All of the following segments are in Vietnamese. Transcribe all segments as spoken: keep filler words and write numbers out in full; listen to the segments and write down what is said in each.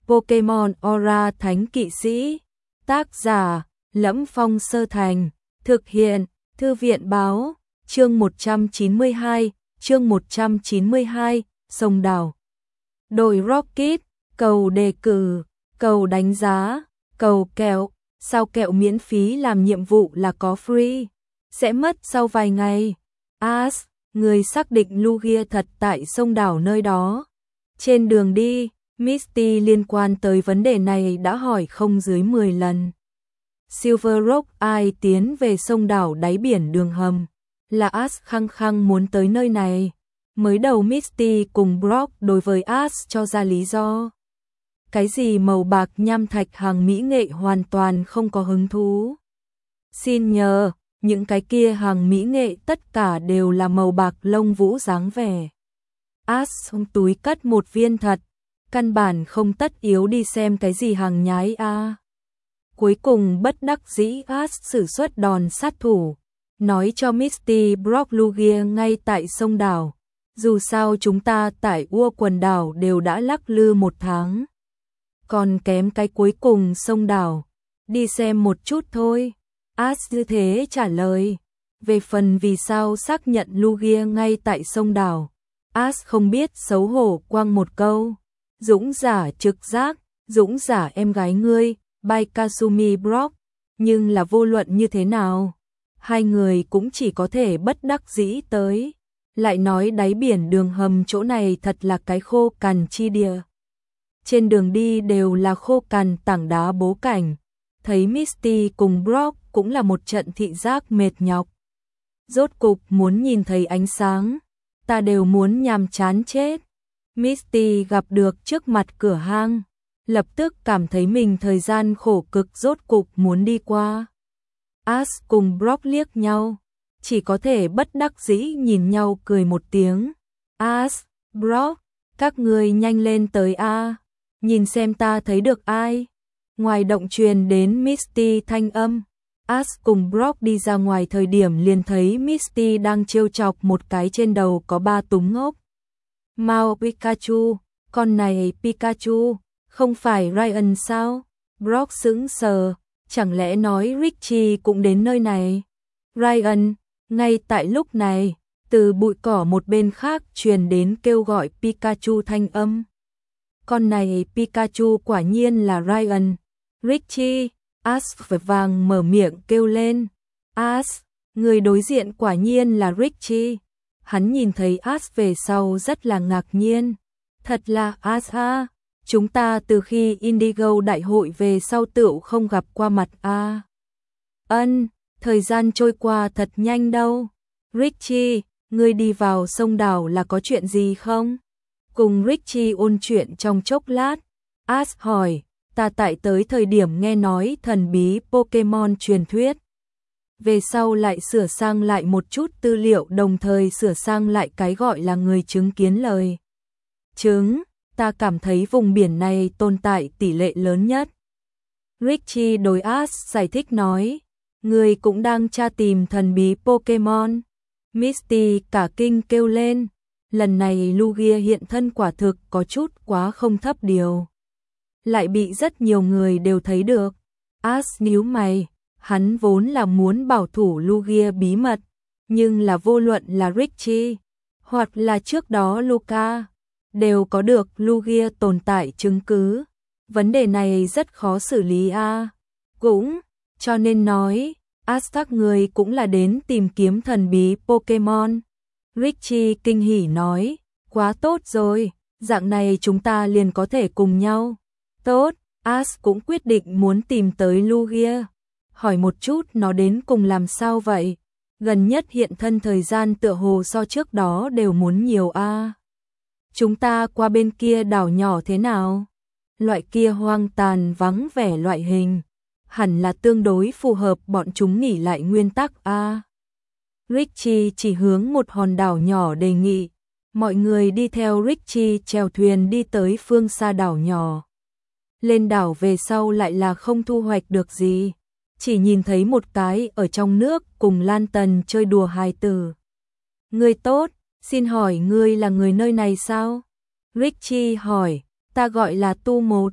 Pokemon Aura Thánh Kỵ Sĩ. Tác giả: Lẫm Phong Sơ Thành. Thực hiện: Thư viện báo. Chương một trăm chín mươi hai, chương một trăm chín mươi hai, Sông Đảo. Đội Rocket, cầu đề cử, cầu đánh giá, cầu kẹo, sao kẹo miễn phí làm nhiệm vụ là có free, sẽ mất sau vài ngày. Ash, người xác định Lugia thật tại sông đảo nơi đó. Trên đường đi, Misty liên quan tới vấn đề này đã hỏi không dưới mười lần. Silver Rock ai tiến về sông đảo đáy biển đường hầm, là Ash khăng khăng muốn tới nơi này. Mới đầu Misty cùng Brock đối với Ash cho ra lý do. Cái gì màu bạc nham thạch hàng mỹ nghệ hoàn toàn không có hứng thú. Xin nhờ, những cái kia hàng mỹ nghệ tất cả đều là màu bạc lông vũ dáng vẻ. Ash trong túi cất một viên thật, căn bản không tất yếu đi xem cái gì hàng nhái a. À. Cuối cùng bất đắc dĩ Ash sử xuất đòn sát thủ, nói cho Misty Brock Lugia ngay tại sông đảo. Dù sao chúng ta tại Ua quần đảo đều đã lắc lư một tháng. Còn kém cái cuối cùng sông đảo, đi xem một chút thôi. Ash như thế trả lời. Về phần vì sao xác nhận Lugia ngay tại sông đảo, Ash không biết xấu hổ quăng một câu. Dũng giả trực giác, dũng giả em gái ngươi, by Kasumi Brock. Nhưng là vô luận như thế nào, hai người cũng chỉ có thể bất đắc dĩ tới. Lại nói đáy biển đường hầm chỗ này thật là cái khô cằn chi địa. Trên đường đi đều là khô cằn tảng đá bố cảnh. Thấy Misty cùng Brock cũng là một trận thị giác mệt nhọc. Rốt cục muốn nhìn thấy ánh sáng, ta đều muốn nhàm chán chết. Misty gặp được trước mặt cửa hang, lập tức cảm thấy mình thời gian khổ cực rốt cục muốn đi qua. Ash cùng Brock liếc nhau, chỉ có thể bất đắc dĩ nhìn nhau cười một tiếng. Ash, Brock, các người nhanh lên tới a, nhìn xem ta thấy được ai. Ngoài động truyền đến Misty thanh âm. Ash cùng Brock đi ra ngoài thời điểm liền thấy Misty đang trêu chọc một cái trên đầu có ba túm ngốc. Mao Pikachu, con này Pikachu, không phải Ryan sao? Brock sững sờ, chẳng lẽ nói Richie cũng đến nơi này? Ryan, ngay tại lúc này, từ bụi cỏ một bên khác truyền đến kêu gọi Pikachu thanh âm. Con này Pikachu quả nhiên là Ryan. Richie, Ash vội vàng mở miệng kêu lên. Ash, người đối diện quả nhiên là Richie. Hắn nhìn thấy Ash về sau rất là ngạc nhiên. Thật là Ash ha, chúng ta từ khi Indigo đại hội về sau tựu không gặp qua mặt a. À. Ân, thời gian trôi qua thật nhanh đâu. Richie, ngươi đi vào sông đảo là có chuyện gì không? Cùng Richie ôn chuyện trong chốc lát, Ash hỏi, ta tại tới thời điểm nghe nói thần bí Pokemon truyền thuyết. Về sau lại sửa sang lại một chút tư liệu đồng thời sửa sang lại cái gọi là người chứng kiến lời. Chứng, ta cảm thấy vùng biển này tồn tại tỷ lệ lớn nhất. Richie đối Ash giải thích nói, người cũng đang tra tìm thần bí Pokemon. Misty cả kinh kêu lên, lần này Lugia hiện thân quả thực có chút quá không thấp điều. Lại bị rất nhiều người đều thấy được. Ash nhíu mày, hắn vốn là muốn bảo thủ Lugia bí mật, nhưng là vô luận là Richie, hoặc là trước đó Luca, đều có được Lugia tồn tại chứng cứ. Vấn đề này rất khó xử lý a. À. Cũng, cho nên nói, Ash các người cũng là đến tìm kiếm thần bí Pokemon. Richie kinh hỉ nói, quá tốt rồi, dạng này chúng ta liền có thể cùng nhau. Tốt, Ash cũng quyết định muốn tìm tới Lugia. Hỏi một chút nó đến cùng làm sao vậy? Gần nhất hiện thân thời gian tựa hồ so trước đó đều muốn nhiều a. À. Chúng ta qua bên kia đảo nhỏ thế nào? Loại kia hoang tàn vắng vẻ loại hình, hẳn là tương đối phù hợp bọn chúng nghỉ lại nguyên tắc a. À. Richie chỉ hướng một hòn đảo nhỏ đề nghị. Mọi người đi theo Richie chèo thuyền đi tới phương xa đảo nhỏ. Lên đảo về sau lại là không thu hoạch được gì, chỉ nhìn thấy một cái ở trong nước cùng Lan Tần chơi đùa hài tử. Ngươi tốt, xin hỏi ngươi là người nơi này sao? Richie hỏi, ta gọi là Tu Một.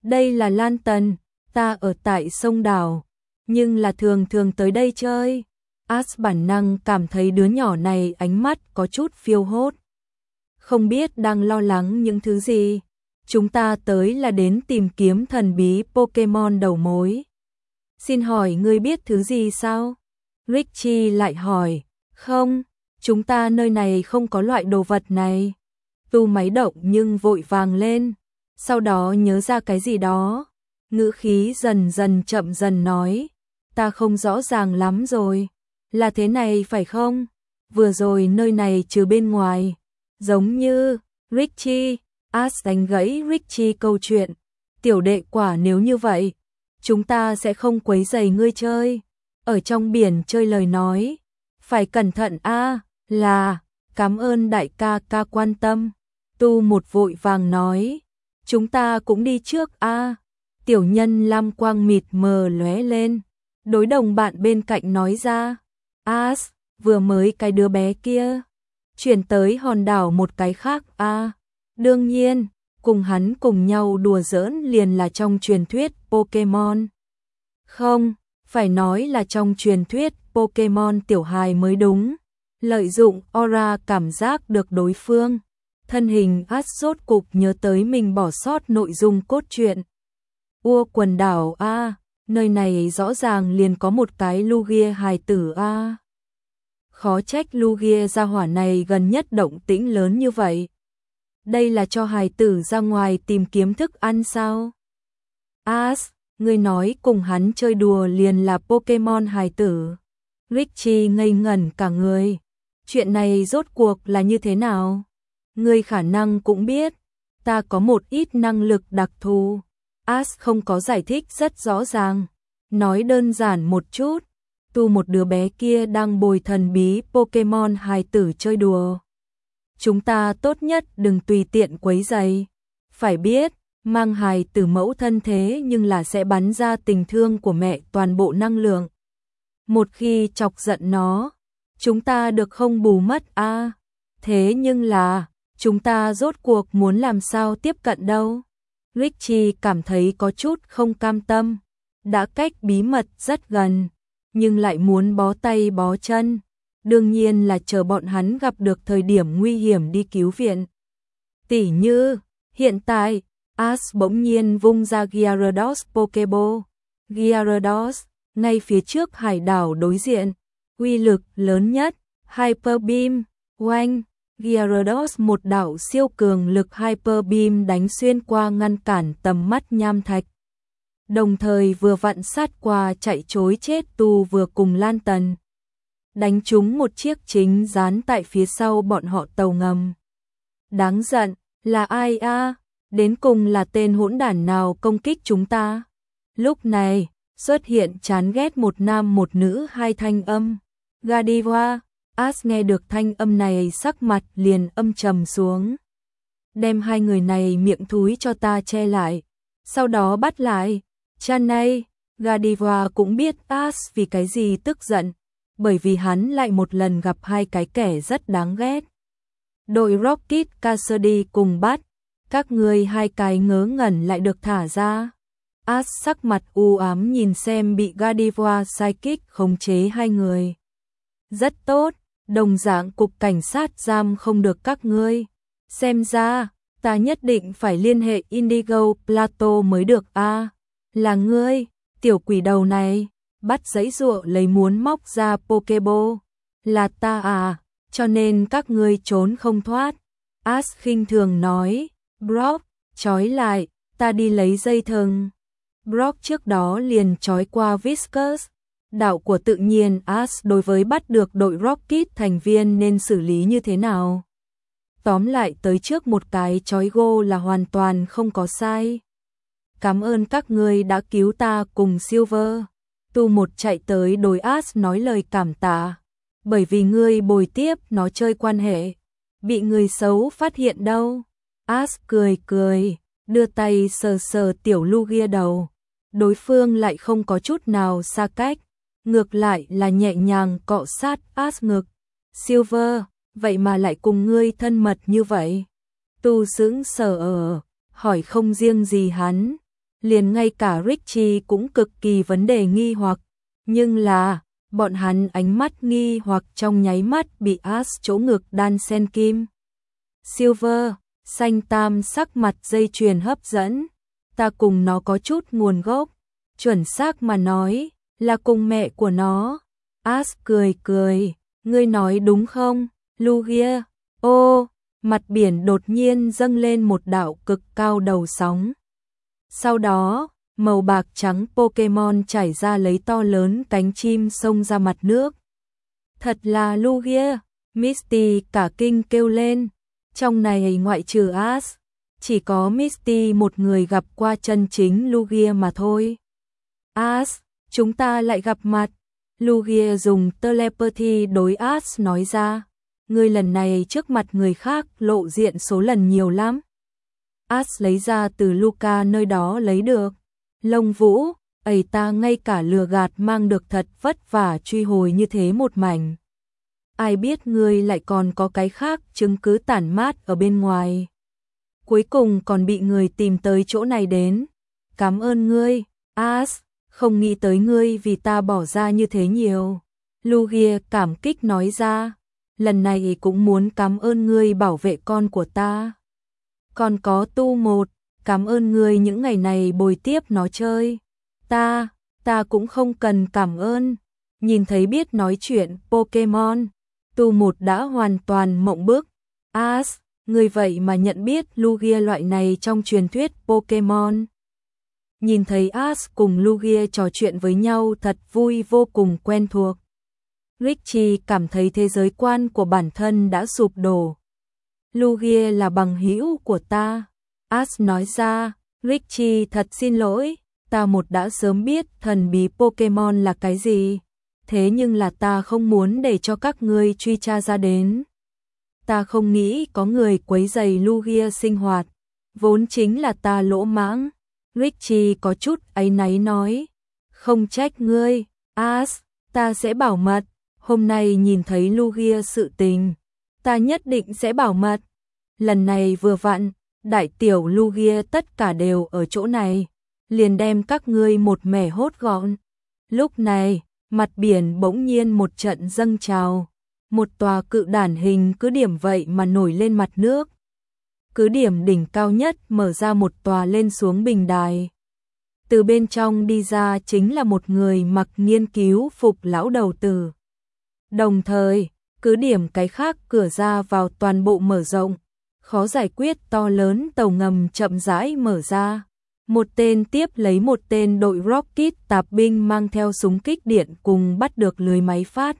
Đây là Lan Tần, ta ở tại sông đảo, nhưng là thường thường tới đây chơi. As bản năng cảm thấy đứa nhỏ này ánh mắt có chút phiêu hốt. Không biết đang lo lắng những thứ gì. Chúng ta tới là đến tìm kiếm thần bí Pokemon đầu mối. Xin hỏi ngươi biết thứ gì sao? Richie lại hỏi. Không, chúng ta nơi này không có loại đồ vật này. Tu máy động nhưng vội vàng lên. Sau đó nhớ ra cái gì đó. Ngữ khí dần dần chậm dần nói. Ta không rõ ràng lắm rồi. Là thế này phải không? Vừa rồi nơi này trừ bên ngoài. Giống như, Richie, As đánh gãy Richie câu chuyện. Tiểu đệ quả nếu như vậy, chúng ta sẽ không quấy rầy ngươi chơi. Ở trong biển chơi lời nói. Phải cẩn thận a. Là, cảm ơn đại ca ca quan tâm. Tu một vội vàng nói. Chúng ta cũng đi trước a. Tiểu nhân lam quang mịt mờ lóe lên. Đối đồng bạn bên cạnh nói ra. As, vừa mới cái đứa bé kia. Chuyển tới hòn đảo một cái khác a. Đương nhiên, cùng hắn cùng nhau đùa giỡn liền là trong truyền thuyết Pokemon. Không, phải nói là trong truyền thuyết Pokemon tiểu hài mới đúng. Lợi dụng aura cảm giác được đối phương. Thân hình As rốt cục nhớ tới mình bỏ sót nội dung cốt truyện. Ua quần đảo a, nơi này rõ ràng liền có một cái Lugia hài tử a. Khó trách Lugia gia hỏa này gần nhất động tĩnh lớn như vậy. Đây là cho hài tử ra ngoài tìm kiếm thức ăn sao? As, ngươi nói cùng hắn chơi đùa liền là Pokemon hài tử. Richie ngây ngẩn cả người. Chuyện này rốt cuộc là như thế nào? Ngươi khả năng cũng biết, ta có một ít năng lực đặc thù. As không có giải thích rất rõ ràng. Nói đơn giản một chút. Tu một đứa bé kia đang bồi thần bí Pokemon hài tử chơi đùa. Chúng ta tốt nhất đừng tùy tiện quấy rầy. Phải biết, mang hài tử mẫu thân thế nhưng là sẽ bắn ra tình thương của mẹ toàn bộ năng lượng. Một khi chọc giận nó, chúng ta được không bù mất a. À, thế nhưng là, chúng ta rốt cuộc muốn làm sao tiếp cận đâu? Richie cảm thấy có chút không cam tâm. Đã cách bí mật rất gần, nhưng lại muốn bó tay bó chân. Đương nhiên là chờ bọn hắn gặp được thời điểm nguy hiểm đi cứu viện. Tỉ như, hiện tại, As bỗng nhiên vung ra Gyarados Pokeball. Gyarados, ngay phía trước hải đảo đối diện, uy lực lớn nhất, Hyper Beam, oanh. Gyarados một đạo siêu cường lực Hyper Beam đánh xuyên qua ngăn cản tầm mắt nham thạch. Đồng thời vừa vặn sát qua chạy trối chết Tu vừa cùng Lan Tần. Đánh trúng một chiếc chính dán tại phía sau bọn họ tàu ngầm. Đáng giận, là ai a? À? Đến cùng là tên hỗn đản nào công kích chúng ta? Lúc này, xuất hiện chán ghét một nam một nữ hai thanh âm. Godiva, As nghe được thanh âm này sắc mặt liền âm trầm xuống. Đem hai người này miệng thúi cho ta che lại. Sau đó bắt lại. Chanay, Godiva cũng biết As vì cái gì tức giận. Bởi vì hắn lại một lần gặp hai cái kẻ rất đáng ghét. Đội Rocket Cassidy cùng bắt. Các người hai cái ngớ ngẩn lại được thả ra. As sắc mặt u ám nhìn xem bị Godiva sidekick khống chế hai người. Rất tốt, đồng dạng cục cảnh sát giam không được các ngươi. Xem ra, ta nhất định phải liên hệ Indigo Plateau mới được a. À, là ngươi, tiểu quỷ đầu này, bắt giãy giụa lấy muốn móc ra Pokeball. Là ta à, cho nên các ngươi trốn không thoát. As khinh thường nói, Brock, trói lại, ta đi lấy dây thừng. Brock trước đó liền trói qua Whiskas. Đạo của tự nhiên As đối với bắt được đội Rocket thành viên nên xử lý như thế nào? Tóm lại tới trước một cái trói gô là hoàn toàn không có sai. Cảm ơn các ngươi đã cứu ta cùng Silver. Tu một chạy tới đối As nói lời cảm tạ. Bởi vì ngươi bồi tiếp nó chơi quan hệ. Bị người xấu phát hiện đâu. As cười cười, đưa tay sờ sờ tiểu Lugia đầu. Đối phương lại không có chút nào xa cách. Ngược lại là nhẹ nhàng cọ sát As ngực. Silver, vậy mà lại cùng ngươi thân mật như vậy. Tu sững sờ ở, hỏi không riêng gì hắn. liền ngay cả Richie cũng cực kỳ vấn đề nghi hoặc, nhưng là, bọn hắn ánh mắt nghi hoặc trong nháy mắt bị Ash chỗ ngực đan sen kim. Silver, xanh tam sắc mặt dây chuyền hấp dẫn, ta cùng nó có chút nguồn gốc, chuẩn xác mà nói, là cùng mẹ của nó. Ash cười cười, ngươi nói đúng không, Lugia? Ô, mặt biển đột nhiên dâng lên một đạo cực cao đầu sóng. Sau đó, màu bạc trắng Pokemon chảy ra lấy to lớn cánh chim xông ra mặt nước. Thật là Lugia, Misty cả kinh kêu lên. Trong này ngoại trừ Ash, chỉ có Misty một người gặp qua chân chính Lugia mà thôi. Ash, chúng ta lại gặp mặt. Lugia dùng telepathy đối Ash nói ra. Ngươi lần này trước mặt người khác lộ diện số lần nhiều lắm. Ash lấy ra từ Luca nơi đó lấy được. Lông vũ, ấy ta ngay cả lừa gạt mang được thật vất vả truy hồi như thế một mảnh. Ai biết ngươi lại còn có cái khác chứng cứ tản mát ở bên ngoài. Cuối cùng còn bị người tìm tới chỗ này đến. Cảm ơn ngươi, Ash, không nghĩ tới ngươi vì ta bỏ ra như thế nhiều. Lugia cảm kích nói ra, lần này cũng muốn cảm ơn ngươi bảo vệ con của ta. Còn có Tu một, cảm ơn ngươi những ngày này bồi tiếp nó chơi. Ta, ta cũng không cần cảm ơn. Nhìn thấy biết nói chuyện Pokemon, Tu một đã hoàn toàn mộng bức. Ash, ngươi vậy mà nhận biết Lugia loại này trong truyền thuyết Pokemon. Nhìn thấy Ash cùng Lugia trò chuyện với nhau thật vui vô cùng quen thuộc. Richie cảm thấy thế giới quan của bản thân đã sụp đổ. Lugia là bằng hữu của ta. Ash nói ra, Richie thật xin lỗi, ta một đã sớm biết thần bí Pokemon là cái gì. Thế nhưng là ta không muốn để cho các ngươi truy tra ra đến. Ta không nghĩ có người quấy rầy Lugia sinh hoạt. Vốn chính là ta lỗ mãng. Richie có chút áy náy nói. Không trách ngươi, Ash, ta sẽ bảo mật. Hôm nay nhìn thấy Lugia sự tình, ta nhất định sẽ bảo mật. Lần này vừa vặn, đại tiểu Lugia tất cả đều ở chỗ này. Liền đem các ngươi một mẻ hốt gọn. Lúc này, mặt biển bỗng nhiên một trận dâng trào. Một tòa cự đản hình cứ điểm vậy mà nổi lên mặt nước. Cứ điểm đỉnh cao nhất mở ra một tòa lên xuống bình đài. Từ bên trong đi ra chính là một người mặc nghiên cứu phục lão đầu tử. Đồng thời, cứ điểm cái khác cửa ra vào toàn bộ mở rộng. Khó giải quyết to lớn tàu ngầm chậm rãi mở ra. Một tên tiếp lấy một tên đội rocket tạp binh mang theo súng kích điện cùng bắt được lưới máy phát.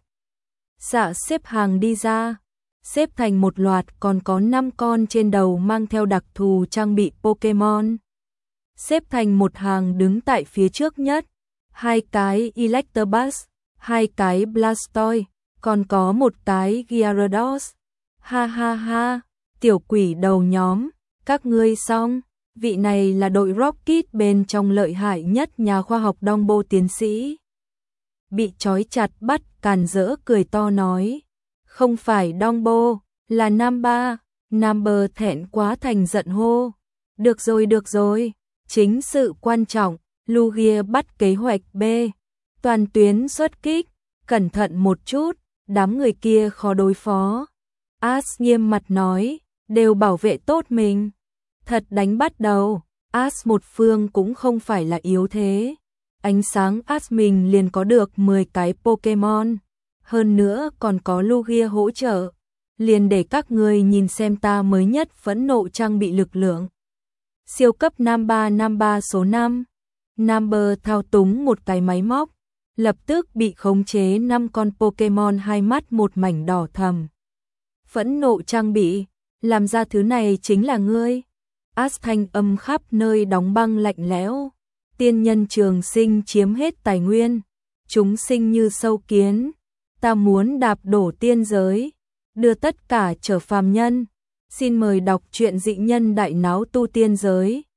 Xạ xếp hàng đi ra, xếp thành một loạt còn có năm con trên đầu mang theo đặc thù trang bị Pokemon. Xếp thành một hàng đứng tại phía trước nhất, hai cái Electabuzz, hai cái Blastoise, còn có một cái Gyarados. Ha ha ha, tiểu quỷ đầu nhóm, các ngươi xong. Vị này là đội Rocket bên trong lợi hại nhất nhà khoa học Dombo tiến sĩ. Bị trói chặt bắt càn rỡ cười to nói. Không phải Dombo, là Namba. Number thẹn quá thành giận hô. Được rồi được rồi, chính sự quan trọng, Lugia bắt kế hoạch B. Toàn tuyến xuất kích, cẩn thận một chút, đám người kia khó đối phó. Ash nghiêm mặt nói, đều bảo vệ tốt mình. Thật đánh bắt đầu, Ash một phương cũng không phải là yếu thế. Ánh sáng Ash mình liền có được mười cái Pokemon. Hơn nữa còn có Lugia hỗ trợ. Liền để các người nhìn xem ta mới nhất phẫn nộ trang bị lực lượng. Siêu cấp Namba Namba số năm. Number thao túng một cái máy móc. Lập tức bị khống chế năm con Pokemon hai mắt một mảnh đỏ thầm. Phẫn nộ trang bị, làm ra thứ này chính là ngươi. Ash thanh âm khắp nơi đóng băng lạnh lẽo. Tiên nhân trường sinh chiếm hết tài nguyên. Chúng sinh như sâu kiến. Ta muốn đạp đổ tiên giới. Đưa tất cả trở phàm nhân. Xin mời đọc truyện dị nhân đại náo tu tiên giới.